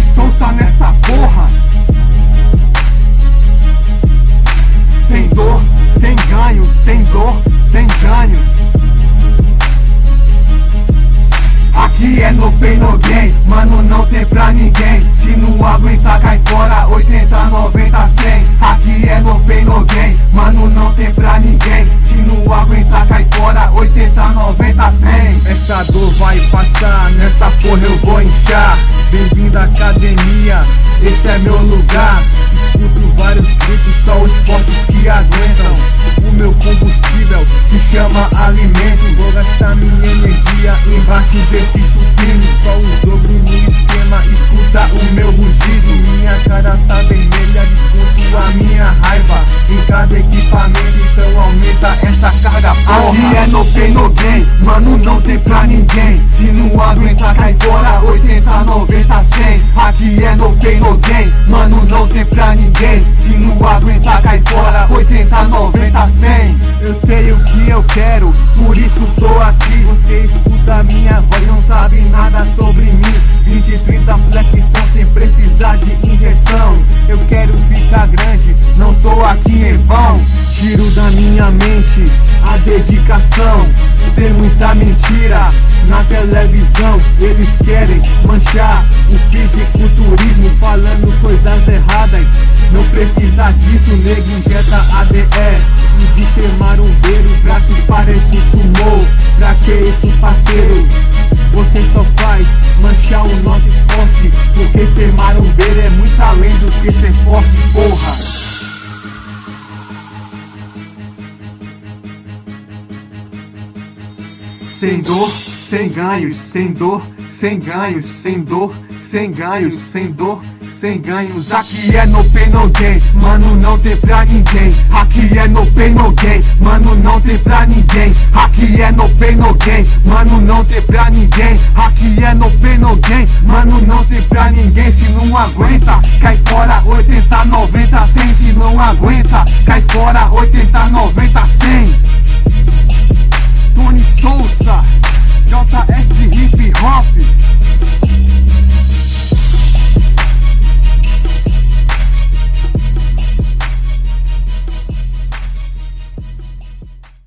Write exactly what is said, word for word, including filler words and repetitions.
Souza nessa porra. Sem dor, sem ganhos, sem dor, sem ganhos. Aqui é no pain no gain, mano, não tem pra ninguém. Se não aguentar, cai fora, oitenta, noventa, cem. Aqui é no pain no gain, mano, não tem pra ninguém. Se não aguentar, cai fora, oitenta, noventa, cem. Essa dor vai passar, nessa porra eu vou inchar. Bem-vindo à academia, esse é meu lugar. Escuto vários gritos, só os fortes que aguentam. O meu combustível se chama alimento. Vou gastar minha energia embaixo desse supino. Só os ogros no esquema, escuta o meu rugido. Minha cara tá vermelha, desconto a minha raiva em cada equipamento, então aumenta essa carga, porra. Aqui é no pain no gain, mano, não tem pra ninguém. Se não aguentar, cai fora, oitenta, noventa, cem. Aqui é no pain no gain, mano, não tem pra ninguém. Se não aguentar, cai fora, oitenta, noventa, cem. Eu sei o que eu quero, por isso tô aqui. Você escuta a minha voz, não sabe nada sobre mim. Vinte, trinta flexão sem precisar de injeção. Eu quero ficar grande, não tô aqui em vão. Tiro da minha mente a dedicação. Tem muita mentira na televisão. Eles querem manchar o fisiculturismo falando coisas erradas. Não precisa disso, nego, injeta A D E. E de ser marombeiro, o braço parece um tumor. Pra que isso, parceiro? Você só faz manchar o nosso esporte. Porque ser marombeiro é muito além do que ser forte, porra. Sem dor, sem ganhos, sem dor, sem ganhos, sem dor, sem ganhos, sem dor, sem ganhos. Aqui é no pain no gain, mano, não tem pra ninguém. Aqui é no pain no gain, mano, não tem pra ninguém. Aqui é no pain no gain, mano, não tem pra ninguém. Aqui é no pain no gain, mano, não tem pra ninguém. Se não aguenta, cai fora, oitenta, noventa, cem. Se não aguenta, cai fora, oitenta, noventa, cem. Tony Souza, J S Hip Hop.